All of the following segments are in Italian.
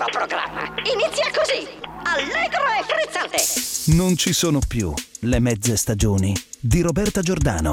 nuovo programma inizia così, allegro e frizzante. Non ci sono più le mezze stagioni di Roberta Giordano.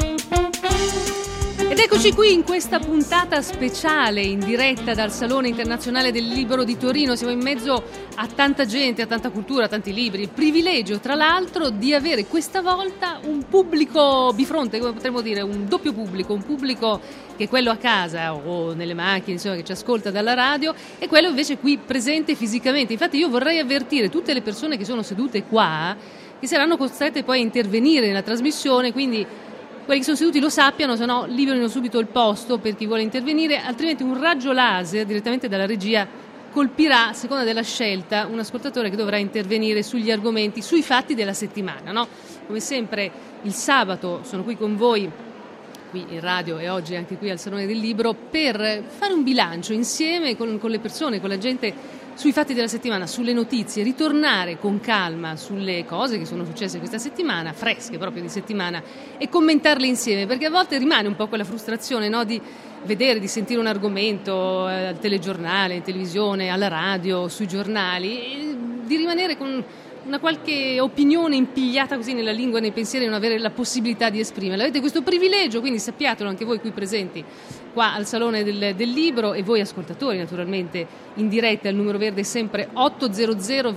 Ed eccoci qui in questa puntata speciale in diretta dal Salone Internazionale del Libro di Torino. Siamo in mezzo a tanta gente, a tanta cultura, a tanti libri. Il privilegio, tra l'altro, di avere questa volta un pubblico bifronte, come potremmo dire, un doppio pubblico, un pubblico che è quello a casa o nelle macchine, insomma, che ci ascolta dalla radio, e quello invece qui presente fisicamente. Infatti io vorrei avvertire tutte le persone che sono sedute qua, che saranno costrette poi a intervenire nella trasmissione, quindi quelli che sono seduti lo sappiano, se no liberino subito il posto per chi vuole intervenire, altrimenti un raggio laser direttamente dalla regia colpirà, a seconda della scelta, un ascoltatore che dovrà intervenire sugli argomenti, sui fatti della settimana, no? Come sempre il sabato sono qui con voi, qui in radio e oggi anche qui al Salone del Libro, per fare un bilancio insieme con le persone, con la gente, sui fatti della settimana, sulle notizie, ritornare con calma sulle cose che sono successe questa settimana, fresche proprio di settimana, e commentarle insieme, perché a volte rimane un po' quella frustrazione, no, di vedere, di sentire un argomento al telegiornale, in televisione, alla radio, sui giornali, e di rimanere con una qualche opinione impigliata così nella lingua e nei pensieri e non avere la possibilità di esprimerla. Avete questo privilegio, quindi sappiatelo anche voi qui presenti qua al Salone del Libro, e voi ascoltatori naturalmente in diretta. Il numero verde è sempre 800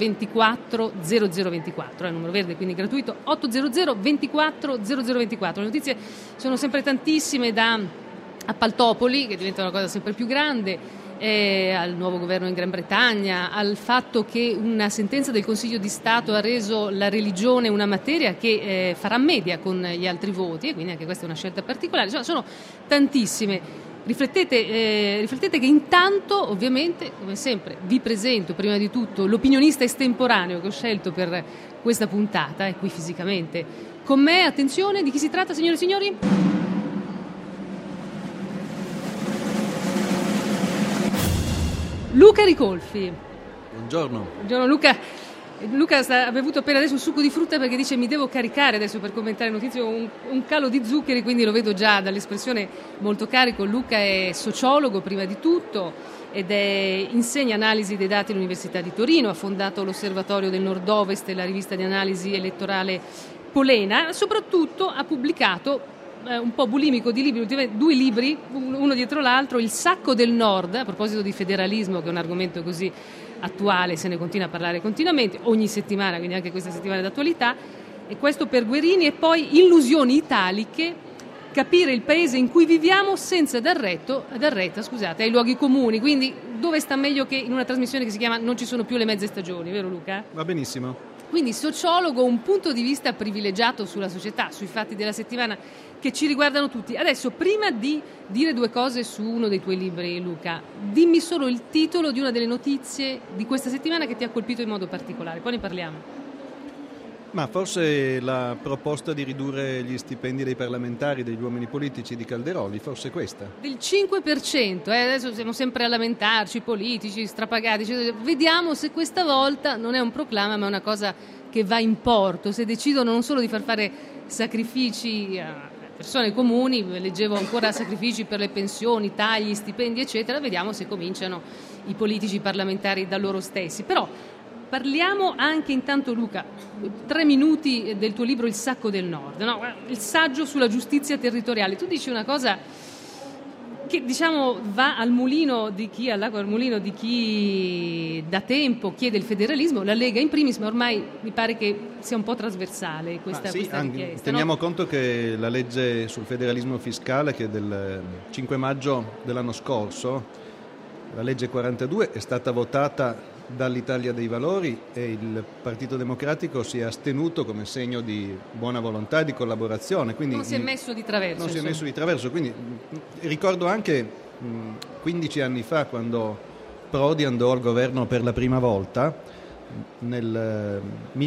24 0024, è il numero verde quindi gratuito, 800 24 0024. Le notizie sono sempre tantissime, da appaltopoli che diventa una cosa sempre più grande, al nuovo governo in Gran Bretagna, al fatto che una sentenza del Consiglio di Stato ha reso la religione una materia che farà media con gli altri voti, e quindi anche questa è una scelta particolare. Cioè, sono tantissime. Riflettete che intanto, ovviamente, come sempre, vi presento prima di tutto l'opinionista estemporaneo che ho scelto per questa puntata, è qui fisicamente con me. Attenzione, di chi si tratta, signore e signori? Luca Ricolfi. Buongiorno. Buongiorno Luca. Luca ha bevuto appena adesso un succo di frutta perché dice: mi devo caricare adesso per commentare notizie, un calo di zuccheri, quindi lo vedo già dall'espressione molto carico. Luca è sociologo prima di tutto ed insegna analisi dei dati all'Università di Torino, ha fondato l'Osservatorio del Nord-Ovest e la rivista di analisi elettorale Polena. Soprattutto ha pubblicato un po' bulimico di libri, 2 libri, uno dietro l'altro: Il sacco del Nord, a proposito di federalismo, che è un argomento così attuale, se ne continua a parlare continuamente, ogni settimana, quindi anche questa settimana d'attualità, e questo per Guerini, e poi Illusioni italiche, capire il paese in cui viviamo senza dar retta ai luoghi comuni. Quindi dove sta meglio che in una trasmissione che si chiama Non ci sono più le mezze stagioni, vero Luca? Va benissimo. Quindi sociologo, un punto di vista privilegiato sulla società, sui fatti della settimana che ci riguardano tutti. Adesso, prima di dire 2 cose su uno dei tuoi libri, Luca, dimmi solo il titolo di una delle notizie di questa settimana che ti ha colpito in modo particolare, poi ne parliamo. Ma forse la proposta di ridurre gli stipendi dei parlamentari, degli uomini politici di Calderoli, forse questa? Del 5%, adesso siamo sempre a lamentarci, politici strapagati, cioè, vediamo se questa volta non è un proclama ma è una cosa che va in porto, se decidono non solo di far fare sacrifici a persone comuni, leggevo ancora sacrifici per le pensioni, tagli, stipendi eccetera, vediamo se cominciano i politici parlamentari da loro stessi. Però parliamo anche intanto, Luca, 3 minuti del tuo libro Il sacco del Nord, no? Il saggio sulla giustizia territoriale. Tu dici una cosa che, diciamo, va al mulino di chi, all'acqua al mulino di chi da tempo chiede il federalismo, la Lega in primis, ma ormai mi pare che sia un po' trasversale questa richiesta. Teniamo no? conto che la legge sul federalismo fiscale, che è del 5 maggio dell'anno scorso, la legge 42, è stata votata dall'Italia dei Valori e il Partito Democratico si è astenuto come segno di buona volontà e di collaborazione. Quindi non si è messo di traverso. Non si è messo di traverso. Quindi ricordo anche 15 anni fa, quando Prodi andò al governo per la prima volta, nel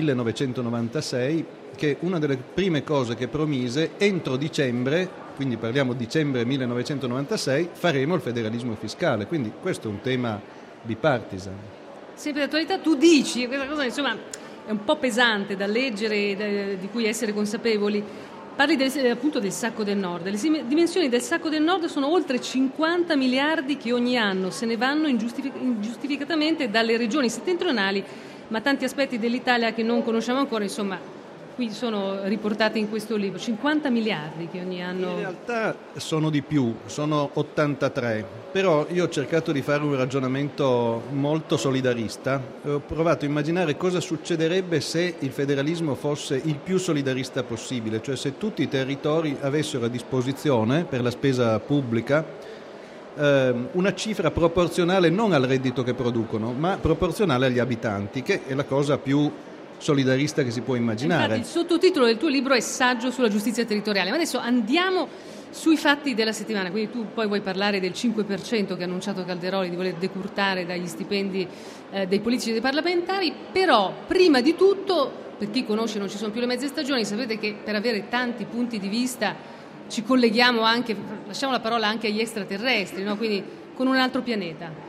1996, che una delle prime cose che promise: entro dicembre, quindi parliamo dicembre 1996, faremo il federalismo fiscale. Quindi questo è un tema bipartisan. Sempre d'attualità. Tu dici, questa cosa insomma è un po' pesante da leggere, di cui essere consapevoli, Parli appunto del Sacco del Nord. Le dimensioni del Sacco del Nord sono oltre 50 miliardi che ogni anno se ne vanno ingiustificatamente dalle regioni settentrionali, ma tanti aspetti dell'Italia che non conosciamo ancora, insomma, qui sono riportati in questo libro. 50 miliardi che ogni anno... In realtà sono di più, sono 83, però io ho cercato di fare un ragionamento molto solidarista. Ho provato a immaginare cosa succederebbe se il federalismo fosse il più solidarista possibile, cioè se tutti i territori avessero a disposizione per la spesa pubblica una cifra proporzionale non al reddito che producono, ma proporzionale agli abitanti, che è la cosa più solidarista che si può immaginare. Infatti il sottotitolo del tuo libro è Saggio sulla giustizia territoriale, ma adesso andiamo sui fatti della settimana, quindi tu poi vuoi parlare del 5% che ha annunciato Calderoli di voler decurtare dagli stipendi dei politici e dei parlamentari, però prima di tutto, per chi conosce Non ci sono più le mezze stagioni, sapete che per avere tanti punti di vista ci colleghiamo anche, lasciamo la parola anche agli extraterrestri, no? Quindi con un altro pianeta.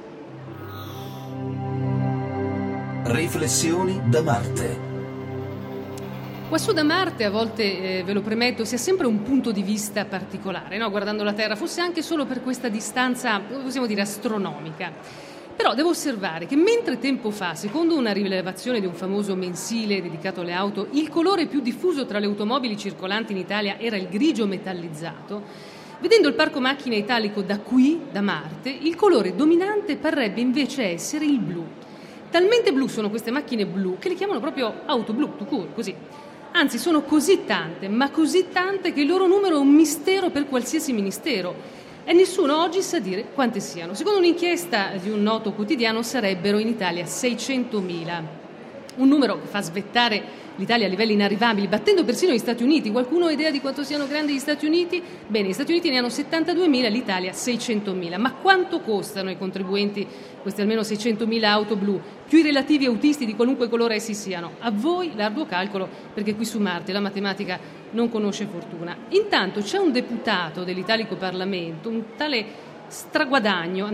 Riflessioni da Marte. Quassù da Marte, a volte, ve lo premetto, sia sempre un punto di vista particolare, no? Guardando la Terra, forse anche solo per questa distanza, possiamo dire, astronomica. Però devo osservare che mentre tempo fa, secondo una rilevazione di un famoso mensile dedicato alle auto, il colore più diffuso tra le automobili circolanti in Italia era il grigio metallizzato, vedendo il parco macchine italico da qui, da Marte, il colore dominante parrebbe invece essere il blu. Talmente blu sono queste macchine blu che le chiamano proprio auto blu, tout court, così. Anzi, sono così tante, ma così tante che il loro numero è un mistero per qualsiasi ministero e nessuno oggi sa dire quante siano. Secondo un'inchiesta di un noto quotidiano sarebbero in Italia 600.000, un numero che fa svettare l'Italia a livelli inarrivabili, battendo persino gli Stati Uniti. Qualcuno ha idea di quanto siano grandi gli Stati Uniti? Bene, gli Stati Uniti ne hanno 72.000, l'Italia 600.000. Ma quanto costano ai contribuenti queste almeno 600.000 auto blu, più i relativi autisti di qualunque colore essi siano? A voi l'arduo calcolo, perché qui su Marte la matematica non conosce fortuna. Intanto c'è un deputato dell'Italico Parlamento, un tale Straguadagno,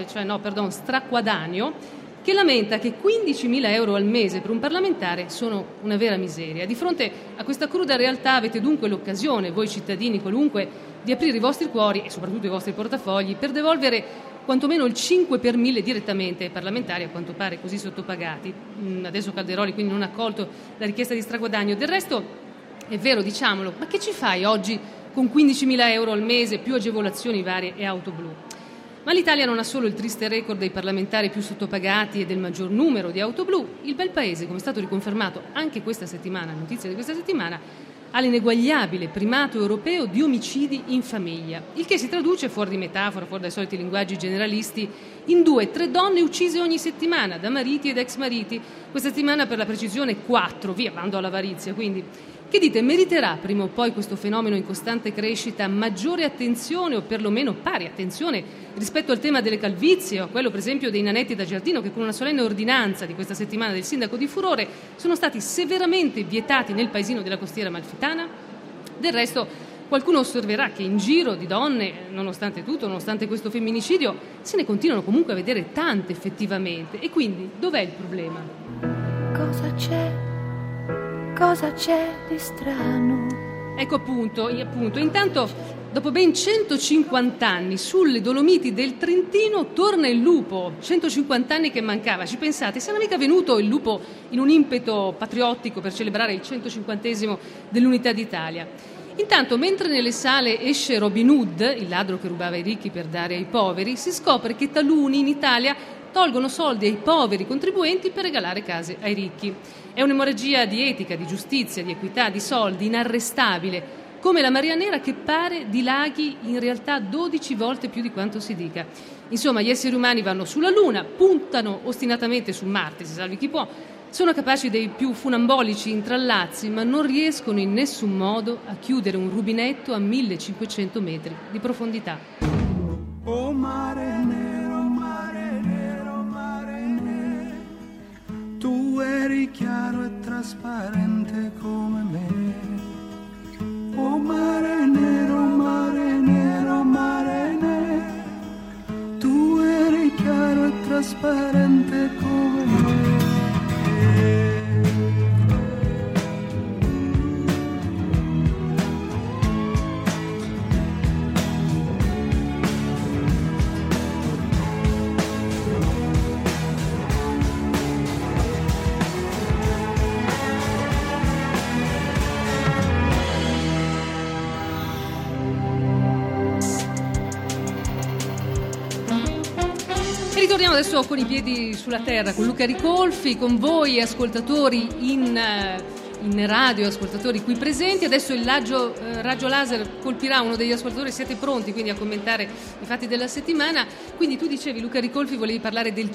che lamenta che 15.000 euro al mese per un parlamentare sono una vera miseria. Di fronte a questa cruda realtà avete dunque l'occasione, voi cittadini qualunque, di aprire i vostri cuori e soprattutto i vostri portafogli per devolvere quantomeno il 5 per 1000 direttamente ai parlamentari, a quanto pare così sottopagati. Adesso Calderoli quindi non ha accolto la richiesta di Straguadagno. Del resto è vero, diciamolo, ma che ci fai oggi con 15.000 euro al mese più agevolazioni varie e auto blu? Ma l'Italia non ha solo il triste record dei parlamentari più sottopagati e del maggior numero di auto blu. Il bel paese, come è stato riconfermato anche questa settimana, notizia di questa settimana, ha l'ineguagliabile primato europeo di omicidi in famiglia, il che si traduce, fuori di metafora, fuori dai soliti linguaggi generalisti, in 2-3 donne uccise ogni settimana da mariti ed ex mariti. Questa settimana, per la precisione, 4, via, bando all'avarizia, quindi. Che dite, meriterà prima o poi questo fenomeno in costante crescita maggiore attenzione o perlomeno pari attenzione rispetto al tema delle calvizie o a quello per esempio dei nanetti da giardino che con una solenne ordinanza di questa settimana del sindaco di Furore sono stati severamente vietati nel paesino della costiera amalfitana? Del resto qualcuno osserverà che in giro di donne, nonostante tutto, nonostante questo femminicidio, se ne continuano comunque a vedere tante effettivamente. E quindi dov'è il problema? Cosa c'è? Cosa c'è di strano? Ecco appunto, intanto dopo ben 150 anni sulle Dolomiti del Trentino torna il lupo, 150 anni che mancava, ci pensate, sarà mica venuto il lupo in un impeto patriottico per celebrare il 150esimo dell'Unità d'Italia. Intanto, mentre nelle sale esce Robin Hood, il ladro che rubava ai ricchi per dare ai poveri, si scopre che taluni in Italia tolgono soldi ai poveri contribuenti per regalare case ai ricchi. È un'emorragia di etica, di giustizia, di equità, di soldi, inarrestabile, come la Maria Nera che pare dilaghi in realtà 12 volte più di quanto si dica. Insomma, gli esseri umani vanno sulla Luna, puntano ostinatamente su Marte, si salvi chi può, sono capaci dei più funambolici intrallazzi, ma non riescono in nessun modo a chiudere un rubinetto a 1500 metri di profondità. Oh mare nero, mare nero, mare nero, tu eri chiaro e trasparente come me. Oh mare nero, mare nero, mare nero, tu eri chiaro e trasparente come me. E ritorniamo adesso con i piedi sulla terra, con Luca Ricolfi, con voi ascoltatori in radio, ascoltatori qui presenti. Adesso il raggio laser colpirà uno degli ascoltatori, siete pronti quindi a commentare i fatti della settimana. Quindi tu dicevi, Luca Ricolfi, volevi parlare del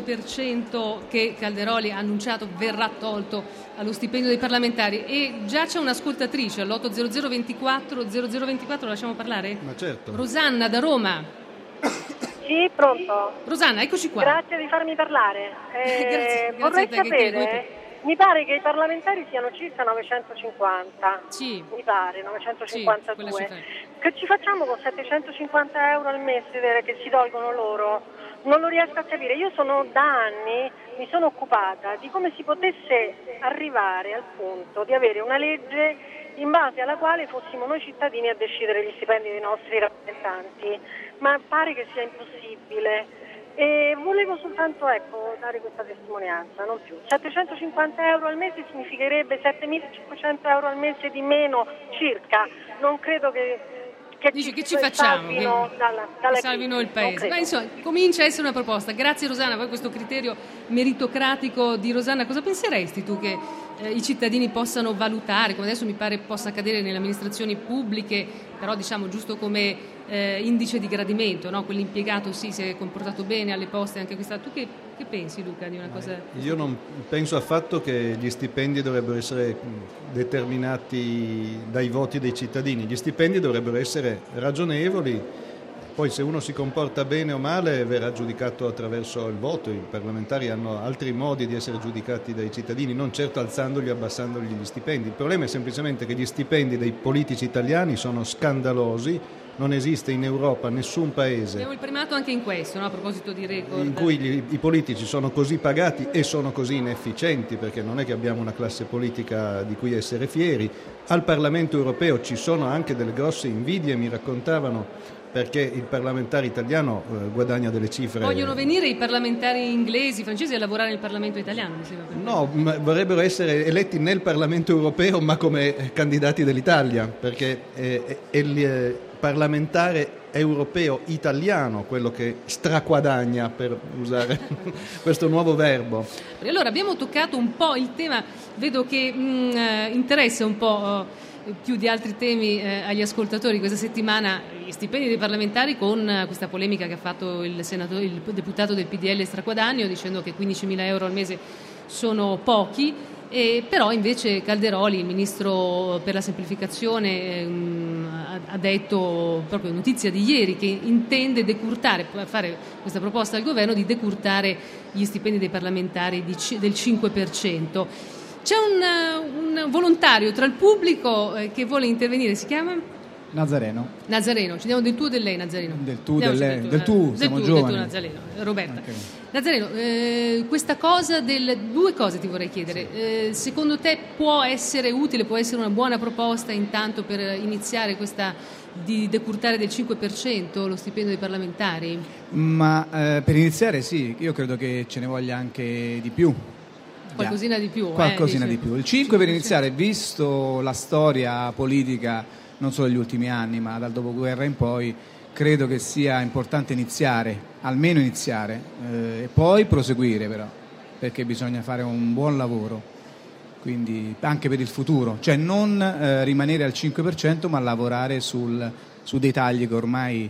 5% che Calderoli ha annunciato verrà tolto allo stipendio dei parlamentari, e già c'è un'ascoltatrice all'800 24 0024, lasciamo parlare? Ma certo. Rosanna da Roma. Sì, pronto. Rosanna, eccoci qua. Grazie di farmi parlare. Grazie vorrei a te, sapere, mi pare che i parlamentari siano circa 950. Sì. Mi pare, 952. Sì, che ci facciamo con 750 euro al mese che si tolgono loro? Non lo riesco a capire. Io da anni mi sono occupata di come si potesse arrivare al punto di avere una legge in base alla quale fossimo noi cittadini a decidere gli stipendi dei nostri rappresentanti, ma pare che sia impossibile. E volevo soltanto dare questa testimonianza, non più. 750 euro al mese significherebbe 7.500 euro al mese di meno circa. Non credo che dici che ci facciamo? Che salvino il paese. Ma insomma, comincia a essere una proposta. Grazie Rosanna, poi questo criterio meritocratico di Rosanna, cosa penseresti tu che i cittadini possano valutare, come adesso mi pare possa accadere nelle amministrazioni pubbliche, però diciamo giusto come indice di gradimento, no? Quell'impiegato si è comportato bene alle poste, anche questa. Tu che pensi, Luca, di una cosa? Io non penso affatto che gli stipendi dovrebbero essere determinati dai voti dei cittadini. Gli stipendi dovrebbero essere ragionevoli, poi se uno si comporta bene o male verrà giudicato attraverso il voto. I parlamentari hanno altri modi di essere giudicati dai cittadini, non certo alzandogli o abbassandogli gli stipendi. Il problema è semplicemente che gli stipendi dei politici italiani sono scandalosi. Non esiste in Europa nessun paese. Abbiamo il primato anche in questo, no? A proposito di record. In cui i politici sono così pagati e sono così inefficienti, perché non è che abbiamo una classe politica di cui essere fieri. Al Parlamento europeo ci sono anche delle grosse invidie, mi raccontavano, perché il parlamentare italiano guadagna delle cifre. Vogliono venire i parlamentari inglesi, francesi a lavorare nel Parlamento italiano? Mi sembra. No, vorrebbero essere eletti nel Parlamento europeo ma come candidati dell'Italia, perché è il parlamentare europeo italiano quello che straguadagna, per usare questo nuovo verbo. E allora abbiamo toccato un po' il tema, vedo che interessa un po' più di altri temi agli ascoltatori questa settimana, gli stipendi dei parlamentari, con questa polemica che ha fatto il deputato del PDL Straguadagno, dicendo che 15.000 euro al mese sono pochi. Però invece Calderoli, il ministro per la semplificazione, ha detto, proprio notizia di ieri, che intende fare questa proposta al governo di decurtare gli stipendi dei parlamentari del 5%. C'è un volontario tra il pubblico che vuole intervenire, si chiama? Nazareno, ci diamo del tu o del lei, Nazareno? Del tu, del tu, siamo giovani. Del tu, Nazareno. Roberta. Okay. Nazareno, questa cosa due cose ti vorrei chiedere. Secondo te può essere utile, può essere una buona proposta intanto per iniziare questa di decurtare del 5% lo stipendio dei parlamentari? Ma per iniziare sì, io credo che ce ne voglia anche di più. Qualcosina di più. Qualcosina di più. Il 5 per iniziare, visto la storia politica non solo degli ultimi anni, ma dal dopoguerra in poi, credo che sia importante almeno iniziare, e poi proseguire però, perché bisogna fare un buon lavoro, quindi anche per il futuro, cioè non rimanere al 5% ma lavorare su dei tagli che ormai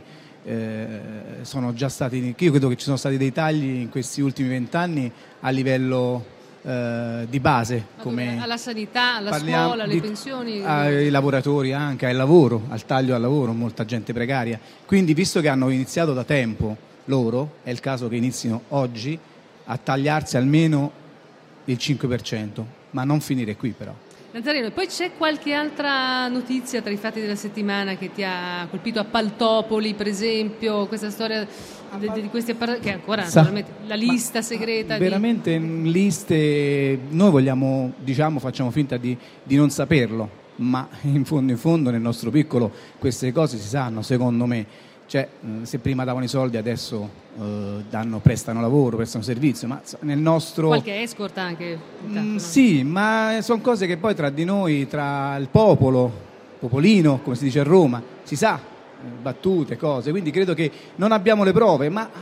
sono già stati. Io credo che ci sono stati dei tagli in questi ultimi 20 anni a livello di base, come alla sanità, alla scuola, alle pensioni, ai lavoratori, anche al lavoro, al taglio al lavoro, molta gente precaria. Quindi, visto che hanno iniziato da tempo loro, è il caso che inizino oggi a tagliarsi almeno il 5%, ma non finire qui però. Nazareno, poi c'è qualche altra notizia tra i fatti della settimana che ti ha colpito? A Paltopoli, per esempio, questa storia di questi apparati, che ancora naturalmente la lista segreta. Veramente liste, noi facciamo finta di non saperlo, ma in fondo nel nostro piccolo queste cose si sanno, secondo me. Cioè, se prima davano i soldi, adesso prestano lavoro, prestano servizio, ma nel nostro... Qualche escort anche? No? Sì, ma sono cose che poi tra di noi, tra il popolino, come si dice a Roma, si sa, battute, cose, quindi credo che non abbiamo le prove, ma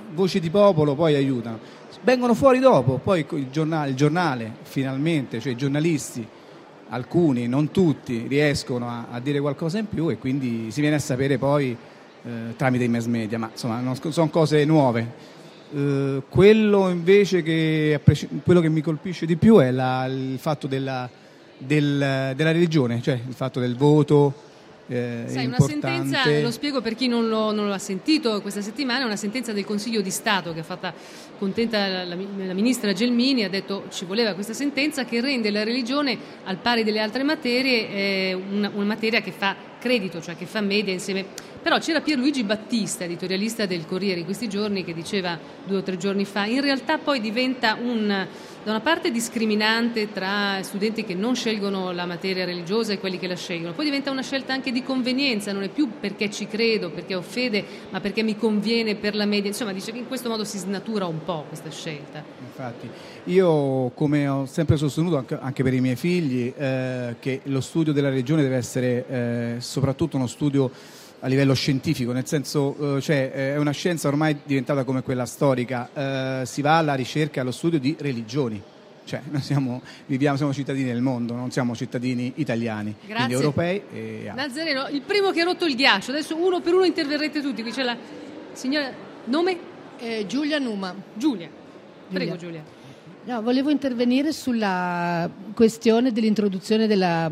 voci di popolo poi aiutano, vengono fuori dopo, poi il giornale finalmente, cioè i giornalisti, alcuni, non tutti, riescono a dire qualcosa in più e quindi si viene a sapere poi tramite i mass media, ma insomma sono cose nuove. Quello invece quello che mi colpisce di più è il fatto della religione, cioè il fatto del voto. Sai, una importante. sentenza, lo spiego per chi non lo ha sentito questa settimana, è una sentenza del Consiglio di Stato che ha fatta contenta la ministra Gelmini, ha detto ci voleva questa sentenza che rende la religione al pari delle altre materie una materia che fa credito, cioè che fa media insieme. Però c'era Pierluigi Battista, editorialista del Corriere in questi giorni, che diceva 2 o 3 giorni fa, in realtà poi diventa da una parte discriminante tra studenti che non scelgono la materia religiosa e quelli che la scelgono, poi diventa una scelta anche di convenienza, non è più perché ci credo, perché ho fede, ma perché mi conviene per la media. Insomma, dice che in questo modo si snatura un po' questa scelta. Infatti, io come ho sempre sostenuto anche per i miei figli che lo studio della religione deve essere soprattutto uno studio a livello scientifico, nel senso è una scienza ormai diventata come quella storica, si va alla ricerca e allo studio di religioni, cioè noi siamo cittadini del mondo, non siamo cittadini italiani. Grazie. Quindi europei e altri. Nazareno, il primo che ha rotto il ghiaccio, adesso uno per uno interverrete tutti, qui c'è la signora, nome? Giulia Numa. Giulia, prego Giulia. No, volevo intervenire sulla questione dell'introduzione della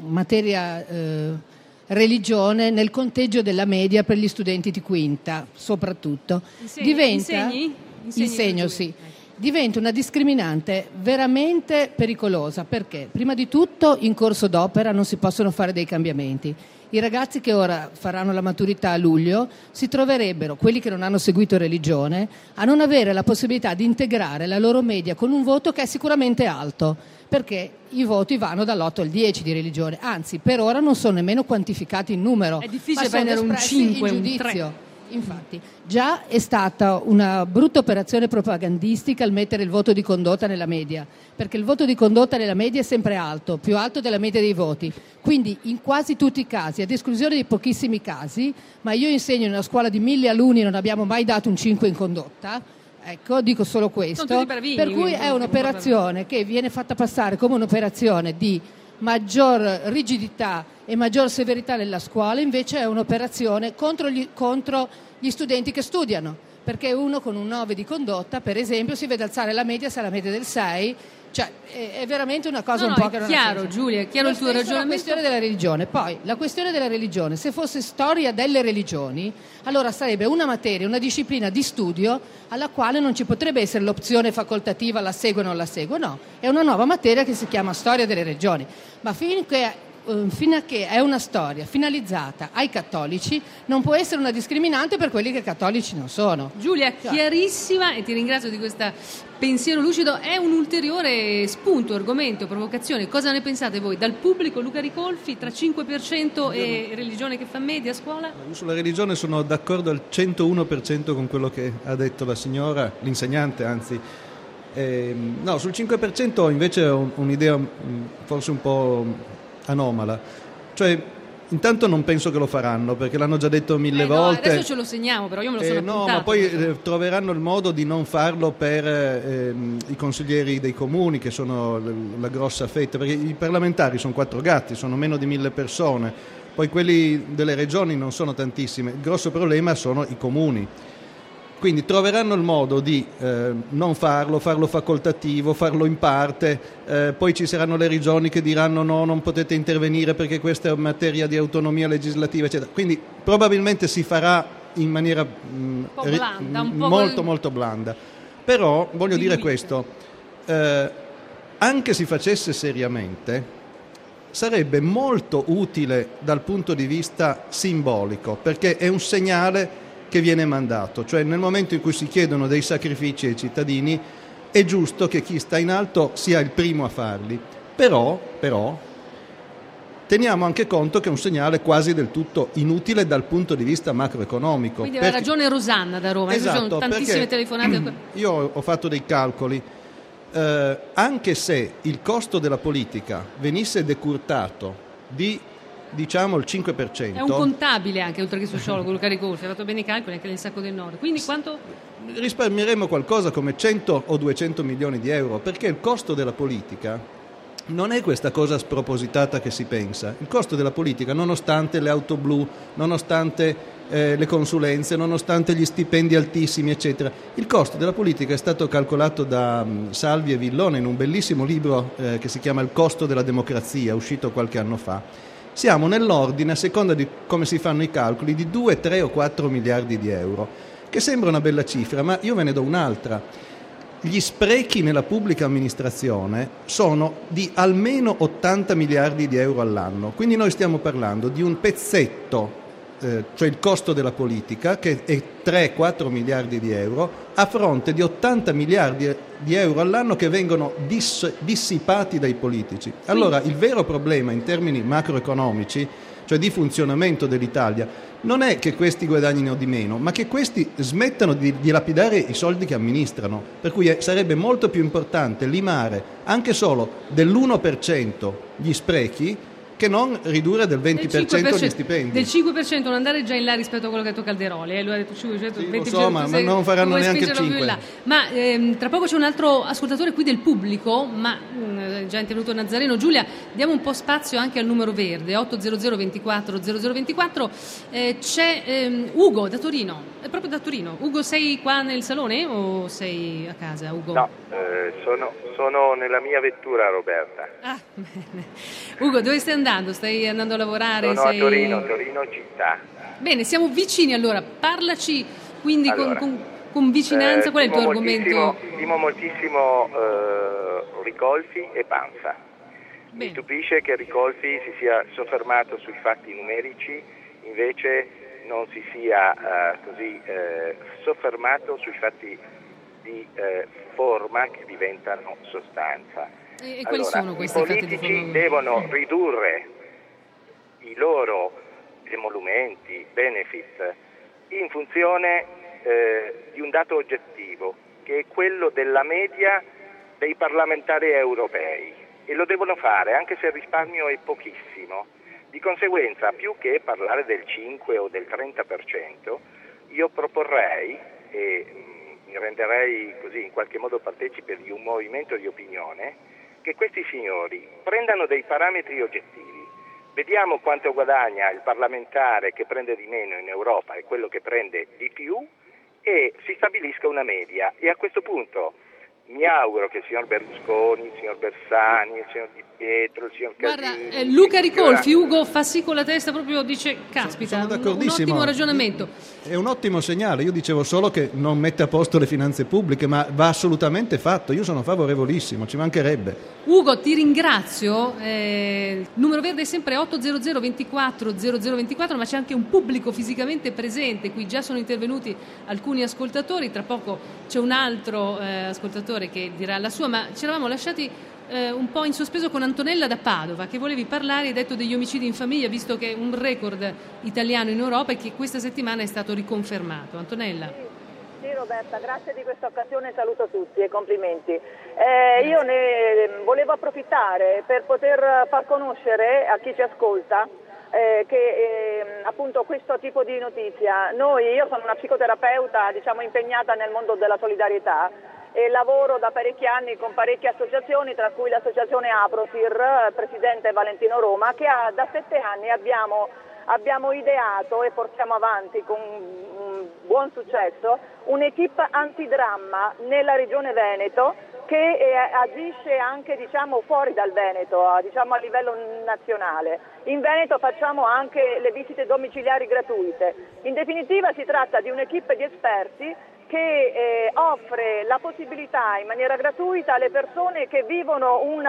materia religione nel conteggio della media per gli studenti di quinta, soprattutto. Insegno, sì. Diventa una discriminante veramente pericolosa, perché prima di tutto in corso d'opera non si possono fare dei cambiamenti. I ragazzi che ora faranno la maturità a luglio si troverebbero, quelli che non hanno seguito religione, a non avere la possibilità di integrare la loro media con un voto che è sicuramente alto, perché i voti vanno dall'8 al 10 di religione, anzi per ora non sono nemmeno quantificati in numero, è difficile prendere un 5, un 3. Infatti, già è stata una brutta operazione propagandistica il mettere il voto di condotta nella media, perché il voto di condotta nella media è sempre alto, più alto della media dei voti. Quindi in quasi tutti i casi, ad esclusione di pochissimi casi, ma io insegno in una scuola di 1000 alunni e non abbiamo mai dato un 5 in condotta, ecco, dico solo questo, per cui è un'operazione che viene fatta passare come un'operazione di maggior rigidità e maggior severità nella scuola, invece è un'operazione contro gli studenti che studiano, perché uno con un 9 di condotta, per esempio, si vede alzare la media se è la media del 6, cioè è veramente una cosa un po' che non ha senso. Giulia, è chiaro il tuo ragionamento. La questione della religione. Poi, la questione della religione, se fosse storia delle religioni, allora sarebbe una materia, una disciplina di studio alla quale non ci potrebbe essere l'opzione facoltativa, la seguo o non la seguo, no. È una nuova materia che si chiama storia delle religioni. Ma fino a che è una storia finalizzata ai cattolici, non può essere una discriminante per quelli che cattolici non sono. Giulia, chiarissima, e ti ringrazio di questo pensiero lucido. È un ulteriore spunto, argomento, provocazione. Cosa ne pensate voi? Dal pubblico, Luca Ricolfi, tra 5% e religione che fa media a scuola? Io sulla religione sono d'accordo al 101% con quello che ha detto la signora, l'insegnante anzi. No, sul 5% invece ho un'idea forse un po' anomala, cioè intanto non penso che lo faranno perché l'hanno già detto 1000 volte. Adesso ce lo segniamo, però io me lo sono appuntato. No, ma poi troveranno il modo di non farlo per i consiglieri dei comuni, che sono la grossa fetta, perché i parlamentari sono 4 gatti, sono meno di 1000 persone, poi quelli delle regioni non sono tantissime, il grosso problema sono i comuni. Quindi troveranno il modo di non farlo facoltativo, farlo in parte, poi ci saranno le regioni che diranno no, non potete intervenire perché questa è materia di autonomia legislativa, eccetera. Quindi probabilmente si farà in maniera un po' blanda, molto blanda. Però voglio dire questo, anche se si facesse seriamente, sarebbe molto utile dal punto di vista simbolico, perché è un segnale che viene mandato, cioè nel momento in cui si chiedono dei sacrifici ai cittadini è giusto che chi sta in alto sia il primo a farli, però teniamo anche conto che è un segnale quasi del tutto inutile dal punto di vista macroeconomico. Quindi aveva ragione Rosanna da Roma, esatto, ci sono tantissime telefonate. Io ho fatto dei calcoli, anche se il costo della politica venisse decurtato di diciamo il 5%. È un contabile anche, oltre che sociologo, Luca Ricolfi, ha fatto bene i calcoli anche nel Sacco del Nord. Quindi quanto? Risparmieremo qualcosa come 100 o 200 milioni di euro, perché il costo della politica non è questa cosa spropositata che si pensa. Il costo della politica, nonostante le auto blu, nonostante le consulenze, nonostante gli stipendi altissimi, eccetera, il costo della politica è stato calcolato da Salvi e Villone in un bellissimo libro che si chiama Il costo della democrazia, uscito qualche anno fa. Siamo nell'ordine, a seconda di come si fanno i calcoli, di 2, 3 o 4 miliardi di euro, che sembra una bella cifra, ma io ve ne do un'altra. Gli sprechi nella pubblica amministrazione sono di almeno 80 miliardi di euro all'anno, quindi noi stiamo parlando di un pezzetto, cioè il costo della politica, che è 3-4 miliardi di euro, a fronte di 80 miliardi di euro all'anno che vengono dissipati dai politici. Allora il vero problema in termini macroeconomici, cioè di funzionamento dell'Italia, non è che questi guadagnino di meno, ma che questi smettano di dilapidare i soldi che amministrano, per cui sarebbe molto più importante limare anche solo dell'1% gli sprechi che non ridurre del 20% gli stipendi. Del 5%, non andare già in là rispetto a quello che ha detto Calderoli, lui ha detto 5%, sì, 20%, lo so, ma non faranno neanche il 5%. Ma tra poco c'è un altro ascoltatore qui del pubblico, ma già intervenuto Nazareno. Giulia, diamo un po' spazio anche al numero verde, 800 24 0024. C'è Ugo da Torino, è proprio da Torino. Ugo, sei qua nel salone o sei a casa, Ugo? No, sono nella mia vettura, Roberta. Ah, bene. Ugo, dove stai andando? Stai andando a lavorare? Sono a Torino città. Bene, siamo vicini allora. Parlaci quindi con vicinanza. Qual è il tuo argomento? Stimo moltissimo Ricolfi e Pansa. Bene. Mi stupisce che Ricolfi si sia soffermato sui fatti numerici, invece non si sia soffermato sui fatti di forma che diventano sostanza. E quali sono questi fatti di forma? I politici devono ridurre i loro emolumenti, benefit, in funzione di un dato oggettivo, che è quello della media dei parlamentari europei, e lo devono fare anche se il risparmio è pochissimo. Di conseguenza, più che parlare del 5 o del 30%, io proporrei, e mi renderei così in qualche modo partecipe di un movimento di opinione, che questi signori prendano dei parametri oggettivi. Vediamo quanto guadagna il parlamentare che prende di meno in Europa e quello che prende di più, e si stabilisca una media. E a questo punto mi auguro che il signor Berlusconi, il signor Bersani, il signor Di Pietro, il signor Casini... Guarda, Luca Ricolfi, Ugo fa sì con la testa, proprio dice, caspita, sono d'accordissimo. Un ottimo ragionamento. È un ottimo segnale, io dicevo solo che non mette a posto le finanze pubbliche, ma va assolutamente fatto, io sono favorevolissimo, ci mancherebbe. Ugo, ti ringrazio, il numero verde è sempre 800 24 0024, ma c'è anche un pubblico fisicamente presente, qui già sono intervenuti alcuni ascoltatori, tra poco c'è un altro ascoltatore che dirà la sua, ma ci eravamo lasciati un po' in sospeso con Antonella da Padova, che volevi parlare, hai detto degli omicidi in famiglia, visto che è un record italiano in Europa e che questa settimana è stato riconfermato. Antonella. Sì, Roberta, grazie di questa occasione, saluto tutti e complimenti. Io ne volevo approfittare per poter far conoscere a chi ci ascolta che appunto questo tipo di notizia. Io sono una psicoterapeuta, impegnata nel mondo della solidarietà, e lavoro da parecchi anni con parecchie associazioni, tra cui l'associazione Aprosir, presidente Valentino Roma, che da 7 anni abbiamo ideato e portiamo avanti con buon successo un'equipe antidramma nella regione Veneto, che agisce anche fuori dal Veneto, a livello nazionale. In Veneto facciamo anche le visite domiciliari gratuite. In definitiva si tratta di un'equipe di esperti che offre la possibilità in maniera gratuita alle persone che vivono una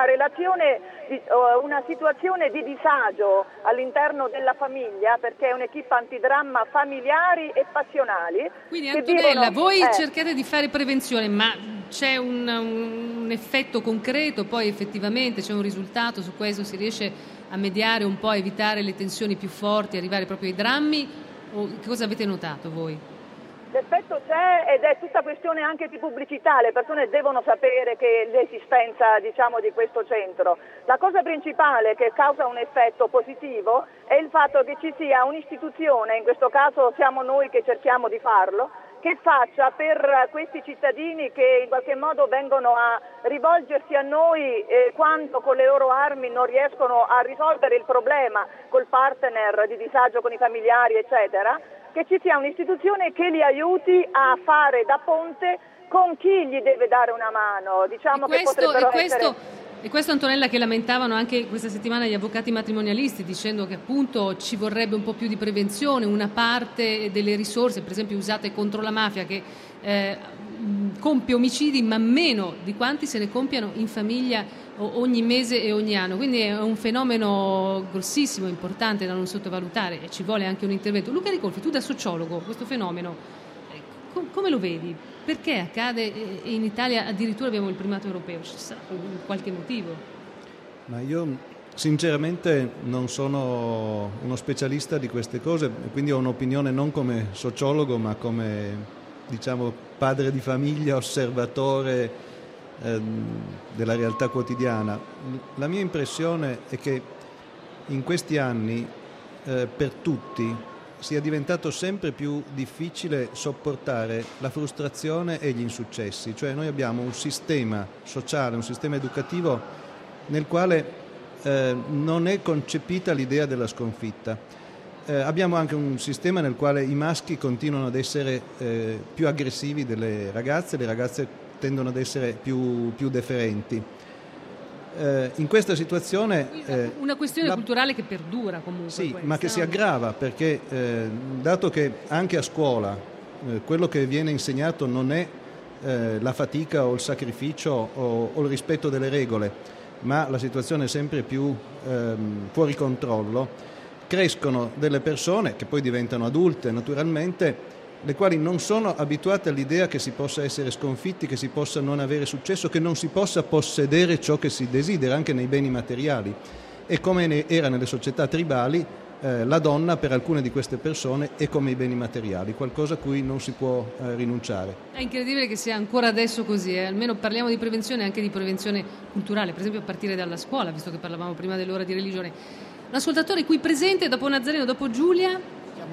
situazione di disagio all'interno della famiglia, perché è un'equipe antidramma familiari e passionali. Quindi Antonella, voi cercate di fare prevenzione, ma c'è un effetto concreto, poi effettivamente c'è un risultato, su questo si riesce a mediare un po', a evitare le tensioni più forti, arrivare proprio ai drammi, o che cosa avete notato voi? L'effetto c'è ed è tutta questione anche di pubblicità, le persone devono sapere che l'esistenza, diciamo, di questo centro. La cosa principale che causa un effetto positivo è il fatto che ci sia un'istituzione, in questo caso siamo noi che cerchiamo di farlo, che faccia per questi cittadini che in qualche modo vengono a rivolgersi a noi quando con le loro armi non riescono a risolvere il problema col partner di disagio con i familiari, eccetera, che ci sia un'istituzione che li aiuti a fare da ponte con chi gli deve dare una mano. Diciamo che potrebbero essere... E questo, Antonella, che lamentavano anche questa settimana gli avvocati matrimonialisti, dicendo che appunto ci vorrebbe un po' più di prevenzione, una parte delle risorse, per esempio usate contro la mafia, che compie omicidi, ma meno di quanti se ne compiano in famiglia ogni mese e ogni anno. Quindi è un fenomeno grossissimo, importante da non sottovalutare, e ci vuole anche un intervento. Luca Ricolfi, tu da sociologo, questo fenomeno come lo vedi? Perché accade e in Italia addirittura abbiamo il primato europeo? Ci sarà qualche motivo? Ma io sinceramente non sono uno specialista di queste cose, quindi ho un'opinione non come sociologo ma come, diciamo, padre di famiglia, osservatore della realtà quotidiana. La mia impressione è che in questi anni per tutti sia diventato sempre più difficile sopportare la frustrazione e gli insuccessi. Cioè noi abbiamo un sistema sociale, un sistema educativo nel quale non è concepita l'idea della sconfitta. Abbiamo anche un sistema nel quale i maschi continuano ad essere più aggressivi delle ragazze, le ragazze tendono ad essere più deferenti. In questa situazione una questione culturale che perdura comunque. Sì, questa, ma che si aggrava perché dato che anche a scuola quello che viene insegnato non è la fatica o il sacrificio o il rispetto delle regole, ma la situazione è sempre più fuori controllo, crescono delle persone che poi diventano adulte naturalmente, le quali non sono abituate all'idea che si possa essere sconfitti, che si possa non avere successo, che non si possa possedere ciò che si desidera, anche nei beni materiali. E come era nelle società tribali, la donna per alcune di queste persone è come i beni materiali, qualcosa a cui non si può rinunciare. È incredibile che sia ancora adesso così, almeno parliamo di prevenzione, anche di prevenzione culturale, per esempio a partire dalla scuola, visto che parlavamo prima dell'ora di religione. Un ascoltatore qui presente, dopo Nazareno, dopo Giulia.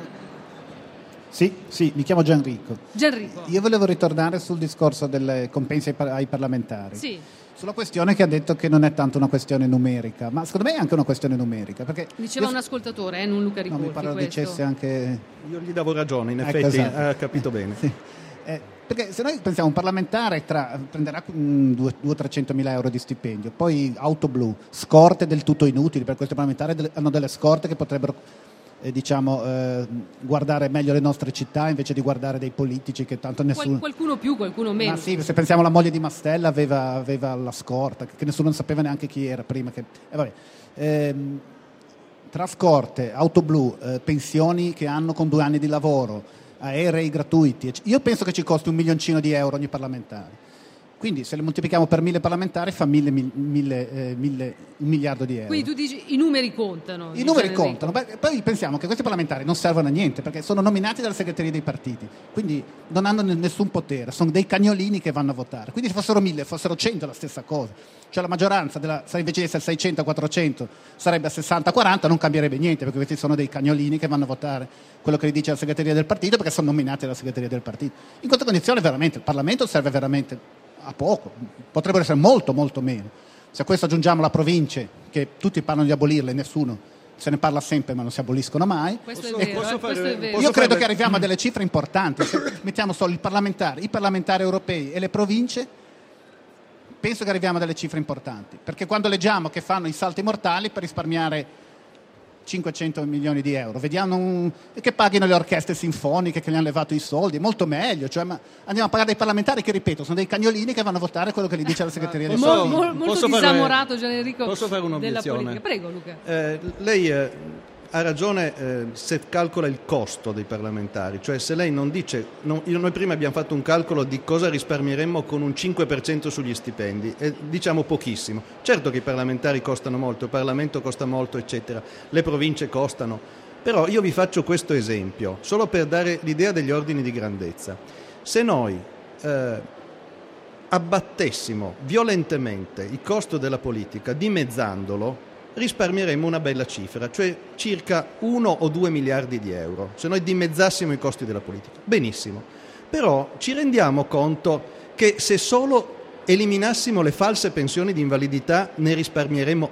Sì, mi chiamo Gianrico. Io volevo ritornare sul discorso delle compensi ai parlamentari. Sì. Sulla questione che ha detto che non è tanto una questione numerica, ma secondo me è anche una questione numerica. Perché diceva un ascoltatore, non Luca Ricolfi. No, mi pare dicesse anche... Io gli davo ragione, in effetti, esatto. Ha capito bene. Sì. Perché se noi pensiamo un parlamentare prenderà 200-300 mila euro di stipendio, poi auto blu, scorte del tutto inutili, per questi parlamentari hanno delle scorte che potrebbero guardare meglio le nostre città invece di guardare dei politici che tanto nessuno... Qualcuno più, qualcuno meno. Ma sì, se pensiamo alla moglie di Mastella aveva la scorta, che nessuno non sapeva neanche chi era prima. Tra scorte, auto blu, pensioni che hanno con 2 anni di lavoro, aerei gratuiti, io penso che ci costi €1 milioncino ogni parlamentare. Quindi se le moltiplichiamo per 1000 parlamentari fa 1 miliardo di euro. Quindi tu dici i numeri contano. I numeri contano. Poi pensiamo che questi parlamentari non servono a niente perché sono nominati dalle segreterie dei partiti, quindi non hanno nessun potere, sono dei cagnolini che vanno a votare. Quindi se fossero 1000, fossero 100 la stessa cosa. Cioè la maggioranza, invece di essere 600-400, sarebbe a 60-40, non cambierebbe niente perché questi sono dei cagnolini che vanno a votare quello che gli dice la segreteria del partito perché sono nominati dalla segreteria del partito. In questa condizione veramente il Parlamento serve veramente a poco, potrebbero essere molto molto meno. Se a questo aggiungiamo le province, che tutti parlano di abolirle, nessuno se ne parla sempre ma non si aboliscono mai. Questo è vero. Io credo che arriviamo a delle cifre importanti. Se mettiamo solo i parlamentari europei e le province, penso che arriviamo a delle cifre importanti, perché quando leggiamo che fanno i salti mortali per risparmiare 500 milioni di euro, vediamo che paghino le orchestre sinfoniche che gli hanno levato i soldi, molto meglio, cioè, ma andiamo a pagare dei parlamentari che, ripeto, sono dei cagnolini che vanno a votare quello che gli dice la segreteria del partito. Molto disamorato Gianrico. Posso fare un'obiezione? Prego Luca. Lei ha ragione se calcola il costo dei parlamentari, cioè se lei non dice, noi prima abbiamo fatto un calcolo di cosa risparmieremmo con un 5% sugli stipendi e diciamo pochissimo. Certo che i parlamentari costano molto, il Parlamento costa molto eccetera, le province costano, Però io vi faccio questo esempio, solo per dare l'idea degli ordini di grandezza. Se noi abbattessimo violentemente il costo della politica, dimezzandolo, risparmieremmo una bella cifra, cioè circa 1 o 2 miliardi di euro, se noi dimezzassimo i costi della politica. Benissimo, però ci rendiamo conto che se solo eliminassimo le false pensioni di invalidità ne risparmieremmo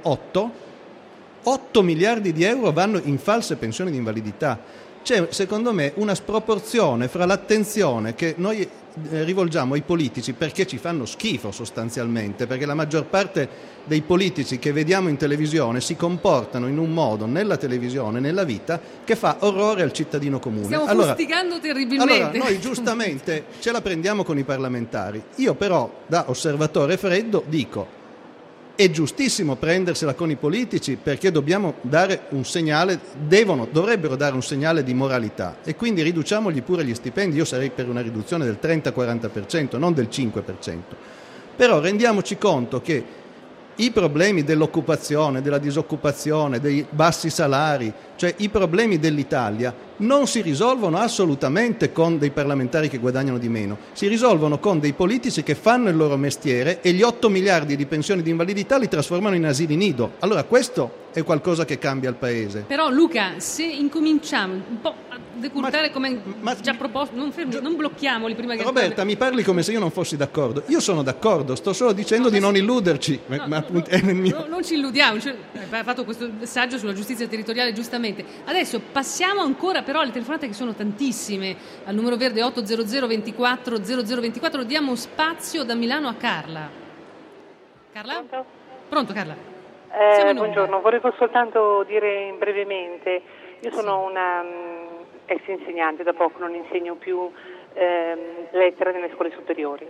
8 miliardi di euro vanno in false pensioni di invalidità. C'è secondo me una sproporzione fra l'attenzione che noi rivolgiamo ai politici, perché ci fanno schifo sostanzialmente, perché la maggior parte dei politici che vediamo in televisione si comportano in un modo nella televisione, nella vita, che fa orrore al cittadino comune. Stiamo fustigando terribilmente. Allora noi giustamente ce la prendiamo con i parlamentari. Io però da osservatore freddo dico: è giustissimo prendersela con i politici, perché dobbiamo dare un segnale, dovrebbero dare un segnale di moralità, e quindi riduciamogli pure gli stipendi. Io sarei per una riduzione del 30-40%, non del 5%. Però rendiamoci conto che i problemi dell'occupazione, della disoccupazione, dei bassi salari, cioè i problemi dell'Italia, non si risolvono assolutamente con dei parlamentari che guadagnano di meno, si risolvono con dei politici che fanno il loro mestiere e gli 8 miliardi di pensioni di invalidità li trasformano in asili nido. Allora questo è qualcosa che cambia il Paese. Però Luca, se incominciamo un po' a decurtare come già proposto, non blocchiamoli prima che... Roberta, mi parli come se io non fossi d'accordo. Io sono d'accordo, sto solo dicendo di non illuderci. Non ci illudiamo, ha fatto questo messaggio sulla giustizia territoriale giustamente. Adesso passiamo ancora però alle telefonate, che sono tantissime, al numero verde 800 24 0024. Diamo spazio da Milano a Carla. Carla? Pronto Carla? Buongiorno, volevo soltanto dire brevemente, io sono una ex insegnante, da poco non insegno più lettere nelle scuole superiori.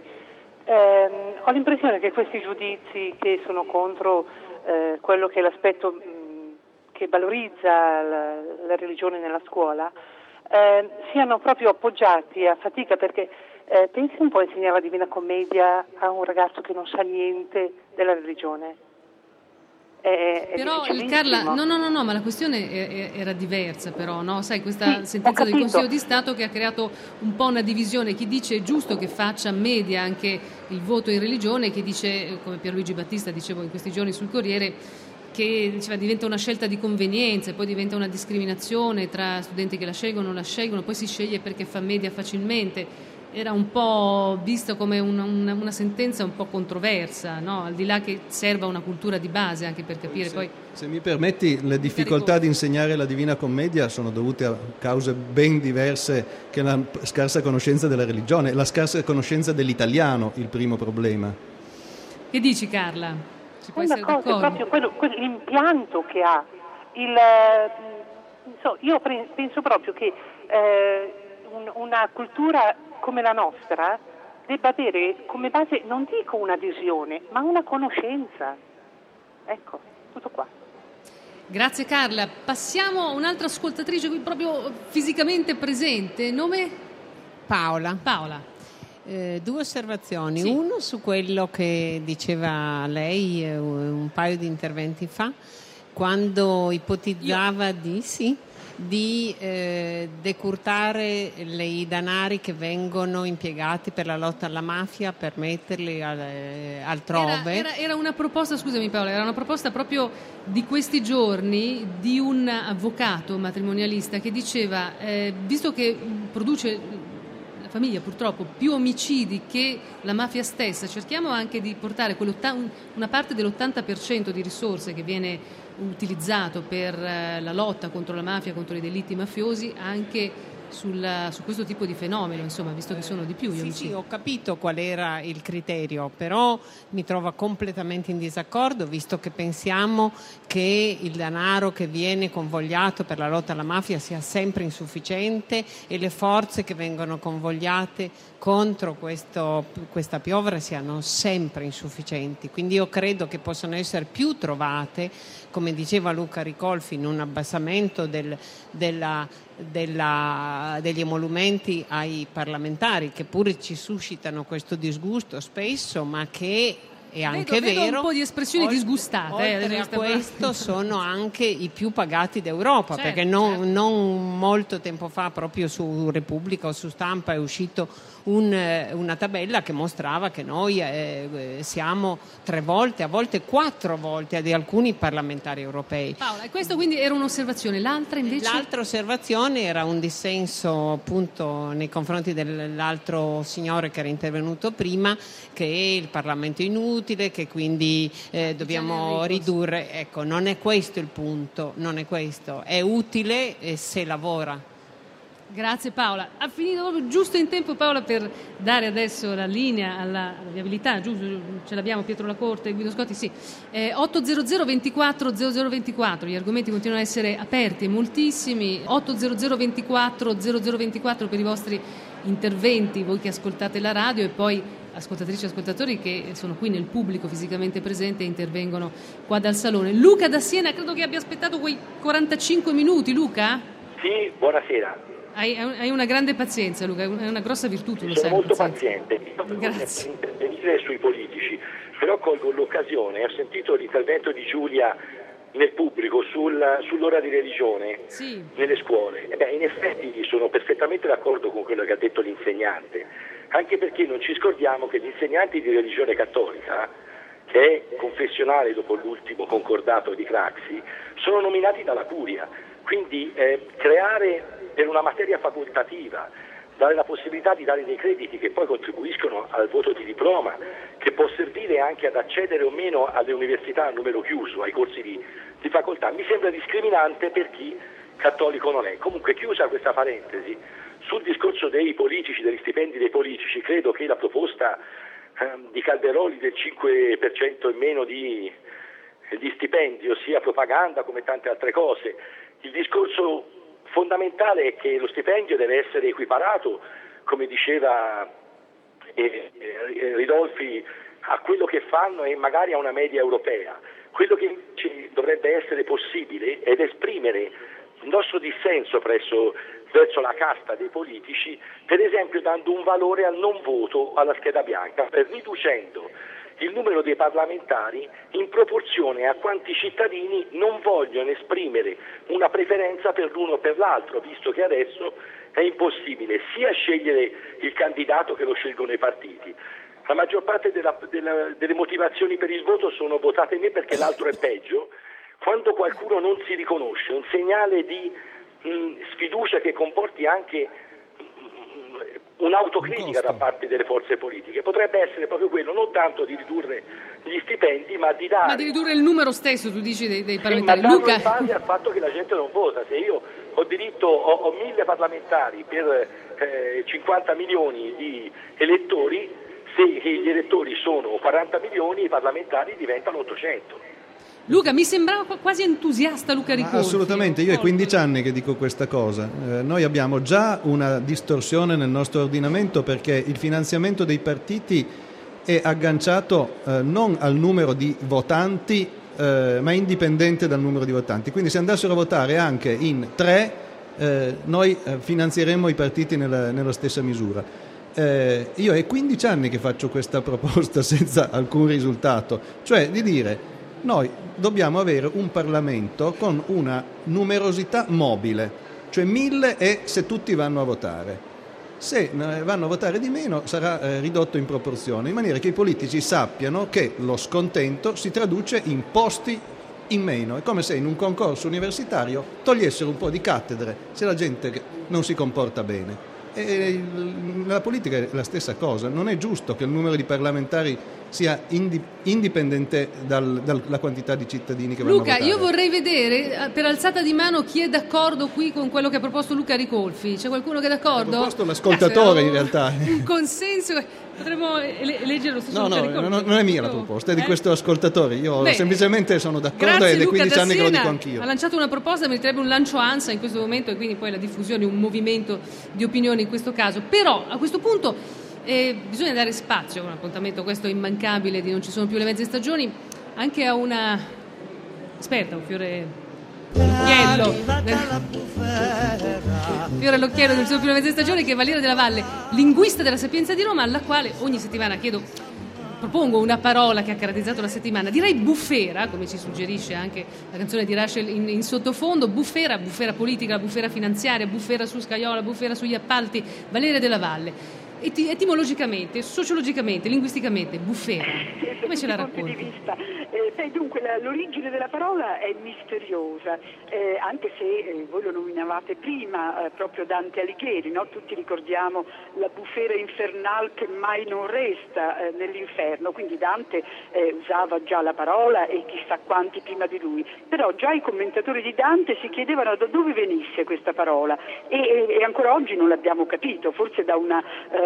Ho l'impressione che questi giudizi che sono contro quello che è l'aspetto che valorizza la religione nella scuola siano proprio appoggiati a fatica, perché pensi un po' a insegnare la Divina Commedia a un ragazzo che non sa niente della religione. Però Carla, no, ma la questione era diversa, però, no? Sai, questa sentenza del Consiglio di Stato che ha creato un po' una divisione, chi dice è giusto che faccia media anche il voto in religione, chi dice, come Pierluigi Battista dicevo in questi giorni sul Corriere, che diceva diventa una scelta di convenienza, poi diventa una discriminazione tra studenti che la scelgono o non la scelgono, poi si sceglie perché fa media facilmente. Era un po' vista come una sentenza un po' controversa, no? Al di là che serva una cultura di base anche per capire poi... Se mi permetti, le difficoltà di insegnare la Divina Commedia sono dovute a cause ben diverse che la scarsa conoscenza della religione, la scarsa conoscenza dell'italiano, il primo problema. Che dici Carla? Si può essere d'accordo? È proprio l'impianto che ha. Io penso proprio che una cultura come la nostra debba avere come base, non dico un'adesione, ma una conoscenza. Ecco, tutto qua. Grazie Carla. Passiamo a un'altra ascoltatrice qui proprio fisicamente presente. Nome? Paola. Due osservazioni. Sì. Uno su quello che diceva lei un paio di interventi fa, quando ipotizzava di decurtare i denari che vengono impiegati per la lotta alla mafia per metterli altrove. Era una proposta, scusami Paola, era una proposta proprio di questi giorni di un avvocato matrimonialista che diceva, visto che produce la famiglia purtroppo più omicidi che la mafia stessa, cerchiamo anche di portare una parte dell'80% di risorse che viene utilizzato per la lotta contro la mafia, contro i delitti mafiosi, anche su questo tipo di fenomeno, insomma, visto che sono di più gli omicidi. Sì, ho capito qual era il criterio, però mi trovo completamente in disaccordo, visto che pensiamo che il denaro che viene convogliato per la lotta alla mafia sia sempre insufficiente e le forze che vengono convogliate contro questa piovra siano sempre insufficienti. Quindi io credo che possano essere più trovate, come diceva Luca Ricolfi, in un abbassamento degli emolumenti ai parlamentari, che pure ci suscitano questo disgusto spesso, ma che è anche vedo vero. un po' di espressioni disgustate. Oltre a questo sono anche i più pagati d'Europa, Certo, perché non molto tempo fa proprio su Repubblica o su Stampa è uscito una tabella che mostrava che noi siamo 3 volte, a volte 4 volte di alcuni parlamentari europei. Paola, e questo quindi era un'osservazione, l'altra invece? L'altra osservazione era un dissenso appunto nei confronti dell'altro signore che era intervenuto prima, che il Parlamento è inutile, che quindi dobbiamo ridurre. Ecco, non è questo il punto, non è questo, è utile se lavora. Grazie Paola. Ha finito proprio giusto in tempo Paola per dare adesso la linea alla viabilità, giusto? Ce l'abbiamo Pietro Lacorte e Guido Scotti, sì. 800 24 0024, gli argomenti continuano a essere aperti e moltissimi. 800 24 0024 per i vostri interventi, voi che ascoltate la radio, e poi ascoltatrici e ascoltatori che sono qui nel pubblico fisicamente presente e intervengono qua dal salone. Luca da Siena, credo che abbia aspettato quei 45 minuti. Luca? Sì, buonasera. Hai una grande pazienza, Luca, è una grossa virtù, tu lo sai. Sono molto paziente. Grazie. Per intervenire sui politici, però colgo l'occasione, ho sentito l'intervento di Giulia nel pubblico sull'ora di religione nelle scuole. In effetti sono perfettamente d'accordo con quello che ha detto l'insegnante, anche perché non ci scordiamo che gli insegnanti di religione cattolica, che è confessionale dopo l'ultimo concordato di Craxi, sono nominati dalla Curia. Quindi creare per una materia facoltativa, dare la possibilità di dare dei crediti che poi contribuiscono al voto di diploma, che può servire anche ad accedere o meno alle università a numero chiuso, ai corsi di facoltà, mi sembra discriminante per chi cattolico non è. Comunque, chiusa questa parentesi, sul discorso dei politici, degli stipendi dei politici, credo che la proposta di Calderoli del 5% in meno di stipendio sia propaganda come tante altre cose. Il discorso fondamentale è che lo stipendio deve essere equiparato, come diceva Ridolfi, a quello che fanno e magari a una media europea. Quello che invece dovrebbe essere possibile ed esprimere il nostro dissenso verso la casta dei politici, per esempio dando un valore al non voto alla scheda bianca, riducendo il numero dei parlamentari in proporzione a quanti cittadini non vogliono esprimere una preferenza per l'uno o per l'altro, visto che adesso è impossibile sia scegliere il candidato che lo scelgono i partiti. La maggior parte delle motivazioni per il voto sono votate me perché l'altro è peggio. Quando qualcuno non si riconosce, un segnale di sfiducia che comporti anche un'autocritica da parte delle forze politiche. Potrebbe essere proprio quello, non tanto di ridurre gli stipendi, ma di dare... Ma di ridurre il numero stesso, tu dici, dei parlamentari. Sì, ma Luca... in base al fatto che la gente non vota. Se io ho diritto, ho 1000 parlamentari per 50 milioni di elettori, se gli elettori sono 40 milioni, i parlamentari diventano 800. Luca, mi sembrava quasi entusiasta Luca Ricolfi. Assolutamente, io è 15 anni che dico questa cosa. Noi abbiamo già una distorsione nel nostro ordinamento perché il finanziamento dei partiti è agganciato non al numero di votanti, ma indipendente dal numero di votanti. Quindi se andassero a votare anche in 3, noi finanzieremmo i partiti nella stessa misura. Io è 15 anni che faccio questa proposta senza alcun risultato, cioè di dire noi dobbiamo avere un Parlamento con una numerosità mobile, cioè 1000 e se tutti vanno a votare. Se vanno a votare di meno sarà ridotto in proporzione, in maniera che i politici sappiano che lo scontento si traduce in posti in meno. È come se in un concorso universitario togliessero un po' di cattedre se la gente non si comporta bene. E la politica è la stessa cosa, non è giusto che il numero di parlamentari sia indipendente dalla quantità di cittadini che vanno a votare. Luca, io vorrei vedere per alzata di mano chi è d'accordo qui con quello che ha proposto Luca Ricolfi. C'è qualcuno che è d'accordo? Ha proposto l'ascoltatore in realtà. Un consenso, potremmo eleggere lo stesso Luca Ricolfi. Non è mia la proposta, è di questo ascoltatore. Io semplicemente sono d'accordo ed è 15 anni che lo dico anch'io. Ha lanciato una proposta, meriterebbe un lancio ANSA in questo momento e quindi poi la diffusione, un movimento di opinioni in questo caso. Però a questo punto bisogna dare spazio, un appuntamento questo immancabile di Non ci sono più le mezze stagioni, anche a una aspetta, un fiore all'occhiello Non ci sono più le mezze stagioni, che è Valeria Della Valle, linguista della Sapienza di Roma, alla quale ogni settimana chiedo propongo una parola che ha caratterizzato la settimana, direi bufera, come ci suggerisce anche la canzone di Rush in sottofondo, bufera politica, bufera finanziaria, bufera su Scajola, bufera sugli appalti. Valeria Della Valle, etimologicamente, sociologicamente, linguisticamente, bufera, come ce la racconti? Dunque l'origine della parola è misteriosa, anche se voi lo nominavate prima, proprio Dante Alighieri, no? Tutti ricordiamo la bufera infernal che mai non resta nell'inferno, quindi Dante usava già la parola e chissà quanti prima di lui, però già i commentatori di Dante si chiedevano da dove venisse questa parola e ancora oggi non l'abbiamo capito, forse da una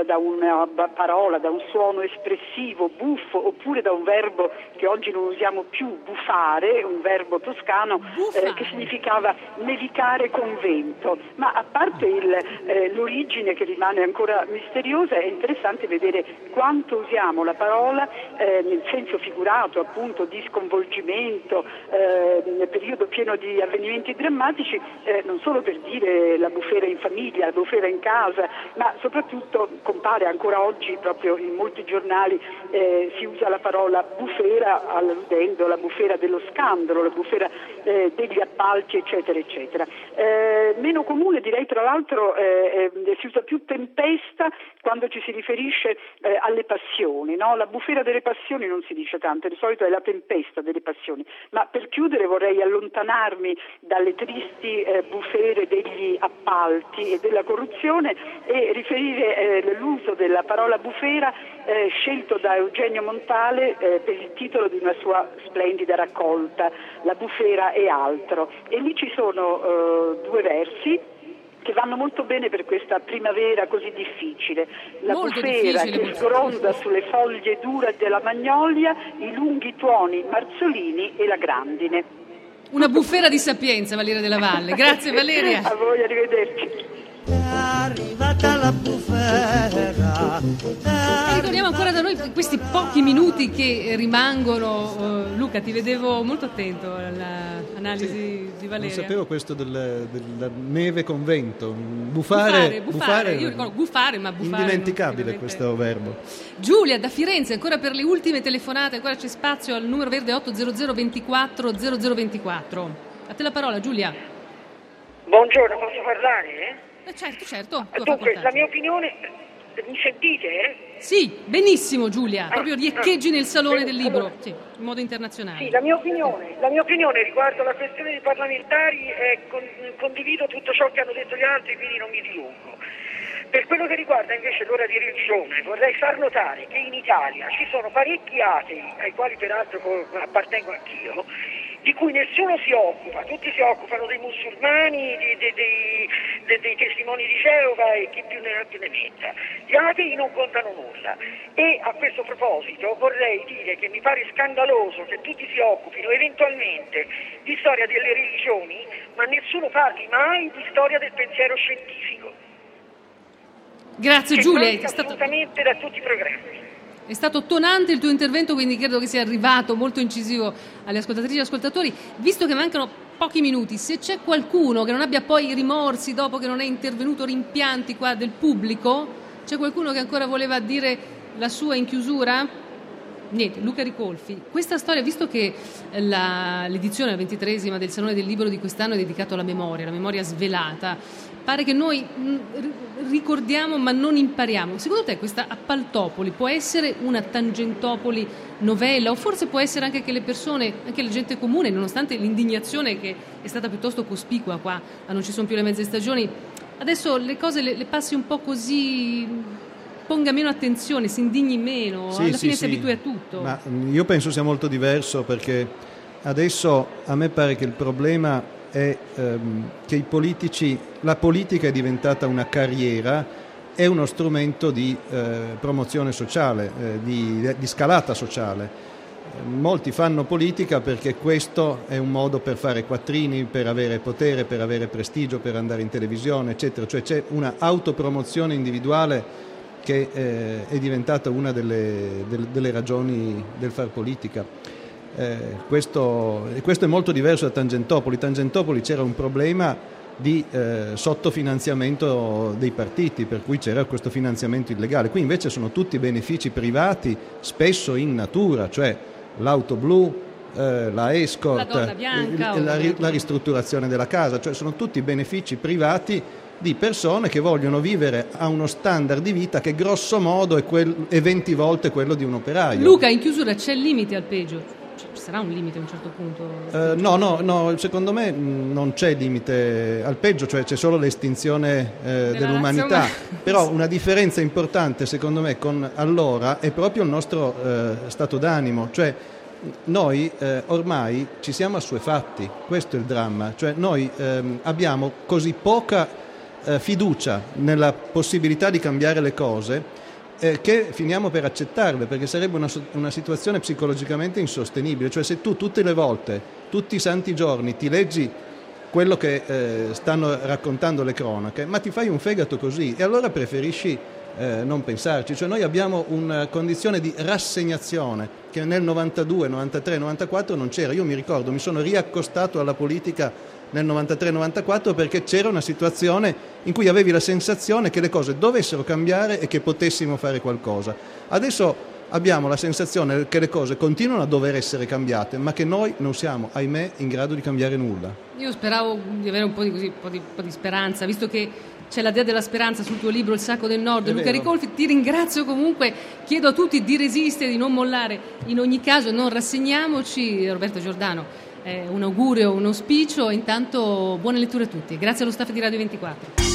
parola, da un suono espressivo, buffo, oppure da un verbo che oggi non usiamo più, bufare, un verbo toscano che significava nevicare con vento. Ma a parte l'origine che rimane ancora misteriosa, è interessante vedere quanto usiamo la parola nel senso figurato, appunto, di sconvolgimento, nel periodo pieno di avvenimenti drammatici, non solo per dire la bufera in famiglia, la bufera in casa, ma soprattutto compare ancora oggi proprio in molti giornali, si usa la parola bufera alludendo alla bufera dello scandalo, la bufera degli appalti, eccetera, eccetera. Meno comune, direi, tra l'altro, si usa più tempesta quando ci si riferisce alle passioni, no? La bufera delle passioni non si dice tanto, di solito è la tempesta delle passioni. Ma per chiudere vorrei allontanarmi dalle tristi bufere degli appalti e della corruzione e riferire l'uso della parola bufera scelto da Eugenio Montale per il titolo di una sua splendida raccolta, La bufera e altro. E lì ci sono due versi che vanno molto bene per questa primavera così difficile. La molto bufera difficile, che sgronda sulle foglie dure della magnolia, i lunghi tuoni marzolini e la grandine. Una bufera di sapienza, Valeria Della Valle. Grazie Valeria. A voi, arrivederci. È arrivata la bufera. Ritorniamo ancora da noi questi pochi minuti che rimangono. Luca, ti vedevo molto attento all'analisi di Valeria. Non sapevo questo della neve con vento. Bufare. Io ricordo bufare, ma bufare indimenticabile questo verbo. Giulia da Firenze, ancora per le ultime telefonate, ancora c'è spazio al numero verde 800 24 0024. A te la parola, Giulia. Buongiorno, posso parlare? Certo. Dunque, la mia opinione, mi sentite? Sì, benissimo Giulia, proprio riecheggi nel salone del libro, sì, in modo internazionale. Sì, la mia opinione riguardo la questione dei parlamentari, condivido tutto ciò che hanno detto gli altri, quindi non mi dilungo. Per quello che riguarda invece l'ora di religione, vorrei far notare che in Italia ci sono parecchi atei, ai quali peraltro appartengo anch'io, di cui nessuno si occupa, tutti si occupano dei musulmani, dei testimoni di Geova e chi più ne ha più ne metta. Gli atei non contano nulla e a questo proposito vorrei dire che mi pare scandaloso che tutti si occupino eventualmente di storia delle religioni, ma nessuno parli mai di storia del pensiero scientifico. Grazie Giulia, è stato assolutamente da tutti i programmi. È stato tonante il tuo intervento, quindi credo che sia arrivato molto incisivo alle ascoltatrici e ascoltatori. Visto che mancano pochi minuti, se c'è qualcuno che non abbia poi rimorsi dopo che non è intervenuto, rimpianti qua del pubblico, c'è qualcuno che ancora voleva dire la sua in chiusura? Niente, Luca Ricolfi. Questa storia, visto che l'edizione, la 23esima del Salone del Libro di quest'anno è dedicato alla memoria svelata, pare che noi ricordiamo ma non impariamo. Secondo te questa Appaltopoli può essere una Tangentopoli novella, o forse può essere anche che le persone, anche la gente comune, nonostante l'indignazione che è stata piuttosto cospicua qua, non ci sono più le mezze stagioni, adesso le cose le passi un po' così, ponga meno attenzione, si indigni meno, alla fine si abitui a tutto. Ma io penso sia molto diverso, perché adesso a me pare che il problema è che la politica è diventata una carriera, è uno strumento di promozione sociale, di scalata sociale. Molti fanno politica perché questo è un modo per fare quattrini, per avere potere, per avere prestigio, per andare in televisione, eccetera. Cioè c'è una autopromozione individuale che è diventata una delle ragioni del far politica. Questo è molto diverso da Tangentopoli. Tangentopoli c'era un problema di sottofinanziamento dei partiti, per cui c'era questo finanziamento illegale. Qui invece sono tutti benefici privati, spesso in natura, cioè l'auto blu, la escort, la donna bianca, la ristrutturazione della casa, cioè sono tutti benefici privati di persone che vogliono vivere a uno standard di vita che grosso modo è 20 volte quello di un operaio. Luca, in chiusura c'è il limite al peggio? Ci sarà un limite a un certo punto? No, secondo me non c'è limite al peggio, cioè c'è solo l'estinzione dell'umanità, però una differenza importante secondo me con allora è proprio il nostro stato d'animo, cioè noi ormai ci siamo assuefatti, questo è il dramma, cioè noi abbiamo così poca fiducia nella possibilità di cambiare le cose che finiamo per accettarle, perché sarebbe una situazione psicologicamente insostenibile. Cioè se tu tutte le volte, tutti i santi giorni ti leggi quello che stanno raccontando le cronache, ma ti fai un fegato così e allora preferisci non pensarci. Cioè noi abbiamo una condizione di rassegnazione che nel 92, 93, 94 non c'era. Io mi ricordo, mi sono riaccostato alla politica nel 93-94 perché c'era una situazione in cui avevi la sensazione che le cose dovessero cambiare e che potessimo fare qualcosa. Adesso abbiamo la sensazione che le cose continuano a dover essere cambiate, ma che noi non siamo, ahimè, in grado di cambiare nulla. Io speravo di avere un po' di speranza, visto che c'è la Dea della Speranza sul tuo libro Il Sacco del Nord. Luca Ricolfi, ti ringrazio comunque, chiedo a tutti di resistere, di non mollare, in ogni caso non rassegniamoci. Roberto Giordano, un augurio, un auspicio, intanto buone letture a tutti. Grazie allo staff di Radio 24.